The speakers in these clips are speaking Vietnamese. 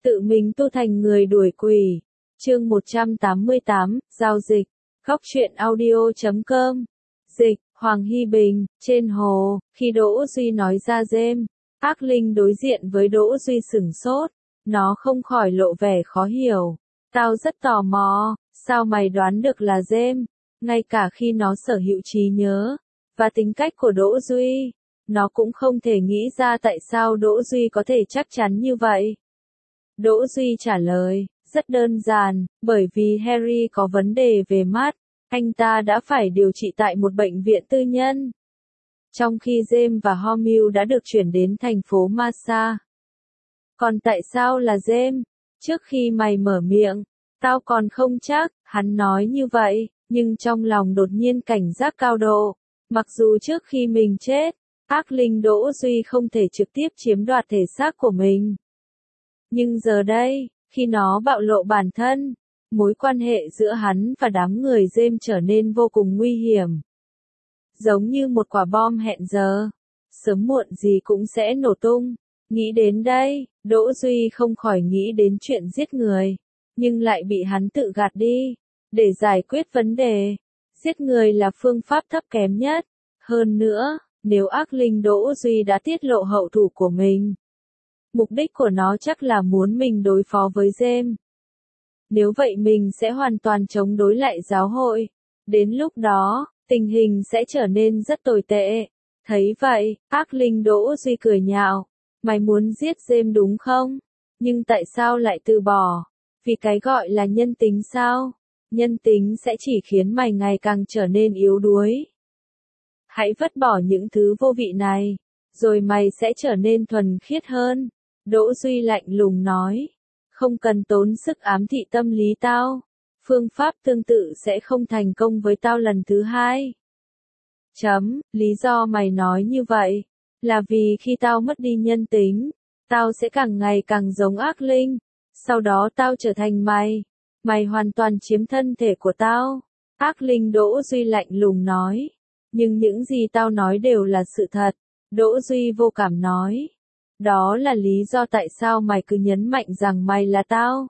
Tự mình tu thành người đuổi quỷ. Chương 188, Giao dịch. Góc truyện audio.com. Dịch, Hoàng Hy Bình, trên hồ, khi Đỗ Duy nói ra dêm, ác linh đối diện với Đỗ Duy sửng sốt, nó không khỏi lộ vẻ khó hiểu. Tao rất tò mò, sao mày đoán được là dêm? Ngay cả khi nó sở hữu trí nhớ và tính cách của Đỗ Duy, nó cũng không thể nghĩ ra tại sao Đỗ Duy có thể chắc chắn như vậy. Đỗ Duy trả lời, rất đơn giản, bởi vì Harry có vấn đề về mắt, anh ta đã phải điều trị tại một bệnh viện tư nhân. Trong khi James và Hermione đã được chuyển đến thành phố Massa. Còn tại sao là James? Trước khi mày mở miệng, tao còn không chắc, hắn nói như vậy, nhưng trong lòng đột nhiên cảnh giác cao độ. Mặc dù trước khi mình chết, ác linh Đỗ Duy không thể trực tiếp chiếm đoạt thể xác của mình. Nhưng giờ đây, khi nó bạo lộ bản thân, mối quan hệ giữa hắn và đám người James trở nên vô cùng nguy hiểm. Giống như một quả bom hẹn giờ, sớm muộn gì cũng sẽ nổ tung. Nghĩ đến đây, Đỗ Duy không khỏi nghĩ đến chuyện giết người, nhưng lại bị hắn tự gạt đi. Để giải quyết vấn đề, giết người là phương pháp thấp kém nhất. Hơn nữa, nếu ác linh Đỗ Duy đã tiết lộ hậu thủ của mình, mục đích của nó chắc là muốn mình đối phó với James. Nếu vậy mình sẽ hoàn toàn chống đối lại giáo hội. Đến lúc đó, tình hình sẽ trở nên rất tồi tệ. Thấy vậy, ác linh Đỗ Duy cười nhạo. Mày muốn giết James đúng không? Nhưng tại sao lại từ bỏ? Vì cái gọi là nhân tính sao? Nhân tính sẽ chỉ khiến mày ngày càng trở nên yếu đuối. Hãy vứt bỏ những thứ vô vị này, rồi mày sẽ trở nên thuần khiết hơn. Đỗ Duy lạnh lùng nói. Không cần tốn sức ám thị tâm lý tao. Phương pháp tương tự sẽ không thành công với tao lần thứ hai. Lý do mày nói như vậy, là vì khi tao mất đi nhân tính, tao sẽ càng ngày càng giống ác linh. Sau đó tao trở thành mày. Mày hoàn toàn chiếm thân thể của tao. Ác linh Đỗ Duy lạnh lùng nói. Nhưng những gì tao nói đều là sự thật. Đỗ Duy vô cảm nói. Đó là lý do tại sao mày cứ nhấn mạnh rằng mày là tao.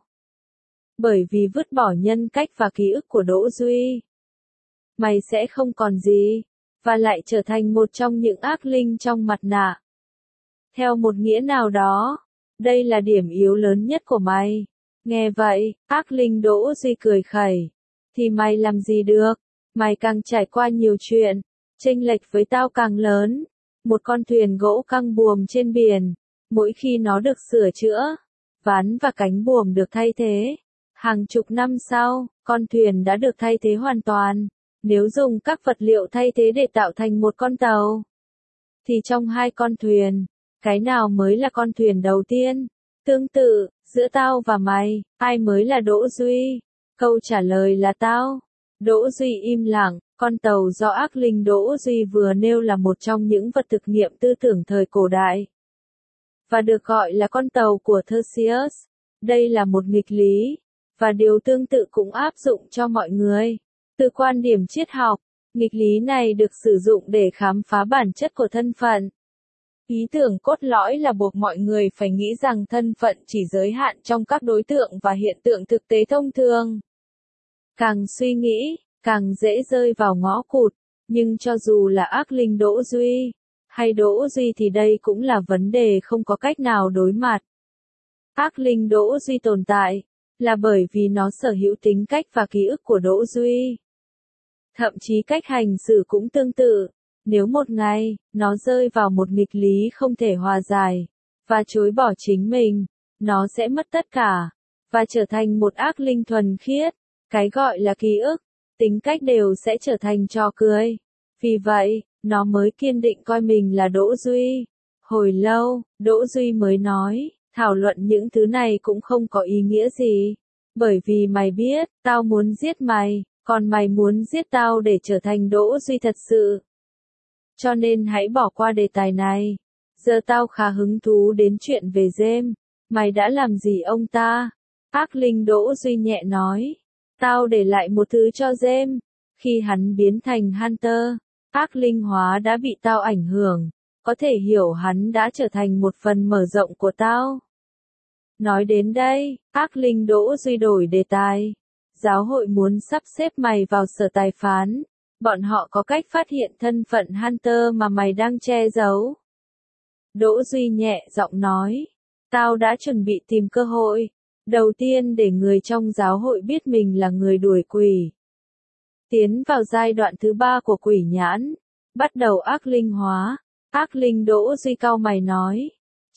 Bởi vì vứt bỏ nhân cách và ký ức của Đỗ Duy, mày sẽ không còn gì, và lại trở thành một trong những ác linh trong mặt nạ. Theo một nghĩa nào đó, đây là điểm yếu lớn nhất của mày. Nghe vậy, ác linh Đỗ Duy cười khẩy. Thì mày làm gì được? Mày càng trải qua nhiều chuyện, chênh lệch với tao càng lớn. Một con thuyền gỗ căng buồm trên biển, mỗi khi nó được sửa chữa, ván và cánh buồm được thay thế. Hàng chục năm sau, con thuyền đã được thay thế hoàn toàn. Nếu dùng các vật liệu thay thế để tạo thành một con tàu, thì trong hai con thuyền, cái nào mới là con thuyền đầu tiên? Tương tự, giữa tao và mày, ai mới là Đỗ Duy? Câu trả lời là tao. Đỗ Duy im lặng. Con tàu do ác linh Đỗ Duy vừa nêu là một trong những vật thực nghiệm tư tưởng thời cổ đại, và được gọi là con tàu của Theseus. Đây là một nghịch lý, và điều tương tự cũng áp dụng cho mọi người. Từ quan điểm triết học, nghịch lý này được sử dụng để khám phá bản chất của thân phận. Ý tưởng cốt lõi là buộc mọi người phải nghĩ rằng thân phận chỉ giới hạn trong các đối tượng và hiện tượng thực tế thông thường. Càng suy nghĩ, càng dễ rơi vào ngõ cụt. Nhưng cho dù là ác linh Đỗ Duy, hay Đỗ Duy thì đây cũng là vấn đề không có cách nào đối mặt. Ác linh Đỗ Duy tồn tại, là bởi vì nó sở hữu tính cách và ký ức của Đỗ Duy. Thậm chí cách hành xử cũng tương tự. Nếu một ngày, nó rơi vào một nghịch lý không thể hòa giải, và chối bỏ chính mình, nó sẽ mất tất cả, và trở thành một ác linh thuần khiết. Cái gọi là ký ức, tính cách đều sẽ trở thành trò cười. Vì vậy, nó mới kiên định coi mình là Đỗ Duy. Hồi lâu, Đỗ Duy mới nói, thảo luận những thứ này cũng không có ý nghĩa gì. Bởi vì mày biết, tao muốn giết mày, còn mày muốn giết tao để trở thành Đỗ Duy thật sự. Cho nên hãy bỏ qua đề tài này. Giờ tao khá hứng thú đến chuyện về James. Mày đã làm gì ông ta? Ác linh Đỗ Duy nhẹ nói. Tao để lại một thứ cho James. Khi hắn biến thành Hunter, ác linh hóa đã bị tao ảnh hưởng. Có thể hiểu hắn đã trở thành một phần mở rộng của tao. Nói đến đây, ác linh Đỗ Duy đổi đề tài. Giáo hội muốn sắp xếp mày vào sở tài phán. Bọn họ có cách phát hiện thân phận Hunter mà mày đang che giấu. Đỗ Duy nhẹ giọng nói. Tao đã chuẩn bị tìm cơ hội. Đầu tiên để người trong giáo hội biết mình là người đuổi quỷ. Tiến vào giai đoạn thứ 3 của quỷ nhãn. Bắt đầu ác linh hóa. Ác linh Đỗ Duy cau mày nói.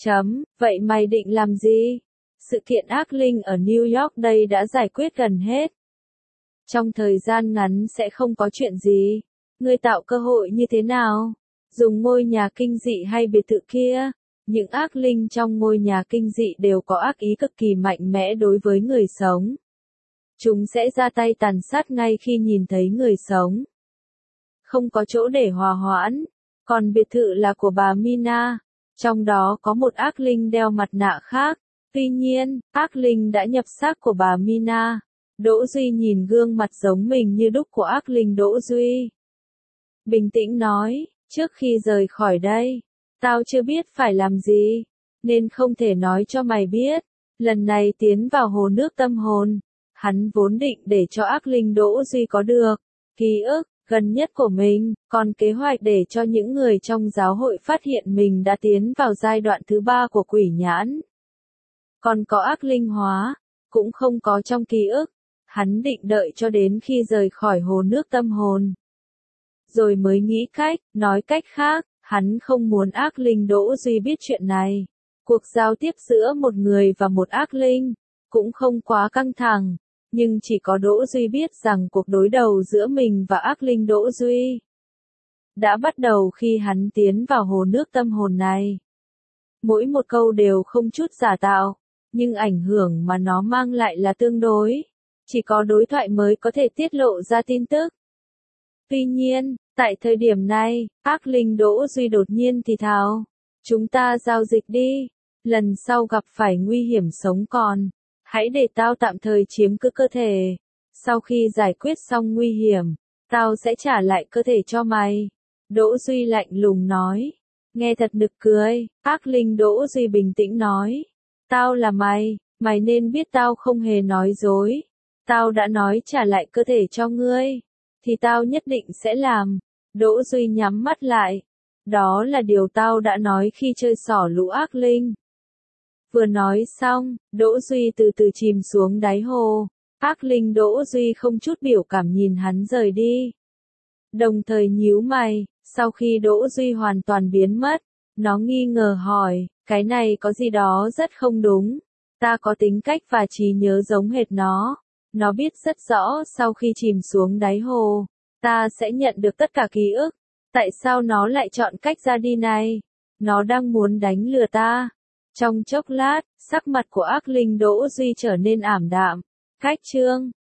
Vậy mày định làm gì? Sự kiện ác linh ở New York đây đã giải quyết gần hết. Trong thời gian ngắn sẽ không có chuyện gì. Ngươi tạo cơ hội như thế nào? Dùng ngôi nhà kinh dị hay biệt thự kia? Những ác linh trong ngôi nhà kinh dị đều có ác ý cực kỳ mạnh mẽ đối với người sống. Chúng sẽ ra tay tàn sát ngay khi nhìn thấy người sống. Không có chỗ để hòa hoãn. Còn biệt thự là của bà Mina. Trong đó có một ác linh đeo mặt nạ khác. Tuy nhiên, ác linh đã nhập xác của bà Mina. Đỗ Duy nhìn gương mặt giống mình như đúc của ác linh Đỗ Duy. Bình tĩnh nói, trước khi rời khỏi đây, tao chưa biết phải làm gì, nên không thể nói cho mày biết. Lần này tiến vào hồ nước tâm hồn, hắn vốn định để cho ác linh Đỗ Duy có được ký ức gần nhất của mình, còn kế hoạch để cho những người trong giáo hội phát hiện mình đã tiến vào giai đoạn thứ 3 của quỷ nhãn. Còn có ác linh hóa, cũng không có trong ký ức. Hắn định đợi cho đến khi rời khỏi hồ nước tâm hồn. Rồi mới nghĩ cách, nói cách khác, hắn không muốn ác linh Đỗ Duy biết chuyện này. Cuộc giao tiếp giữa một người và một ác linh, cũng không quá căng thẳng, nhưng chỉ có Đỗ Duy biết rằng cuộc đối đầu giữa mình và ác linh Đỗ Duy đã bắt đầu khi hắn tiến vào hồ nước tâm hồn này. Mỗi một câu đều không chút giả tạo, nhưng ảnh hưởng mà nó mang lại là tương đối. Chỉ có đối thoại mới có thể tiết lộ ra tin tức. Tuy nhiên, tại thời điểm này, ác linh Đỗ Duy đột nhiên thì thào. Chúng ta giao dịch đi. Lần sau gặp phải nguy hiểm sống còn, hãy để tao tạm thời chiếm cứ cơ thể. Sau khi giải quyết xong nguy hiểm, tao sẽ trả lại cơ thể cho mày. Đỗ Duy lạnh lùng nói. Nghe thật nực cười, ác linh Đỗ Duy bình tĩnh nói. Tao là mày, mày nên biết tao không hề nói dối. Tao đã nói trả lại cơ thể cho ngươi, thì tao nhất định sẽ làm. Đỗ Duy nhắm mắt lại. Đó là điều tao đã nói khi chơi xỏ lũ ác linh. Vừa nói xong, Đỗ Duy từ từ chìm xuống đáy hồ. Ác linh Đỗ Duy không chút biểu cảm nhìn hắn rời đi. Đồng thời nhíu mày, sau khi Đỗ Duy hoàn toàn biến mất, nó nghi ngờ hỏi, cái này có gì đó rất không đúng. Ta có tính cách và trí nhớ giống hệt nó. Nó biết rất rõ sau khi chìm xuống đáy hồ, ta sẽ nhận được tất cả ký ức. Tại sao nó lại chọn cách ra đi này? Nó đang muốn đánh lừa ta. Trong chốc lát, sắc mặt của ác linh Đỗ Duy trở nên ảm đạm. Cách chương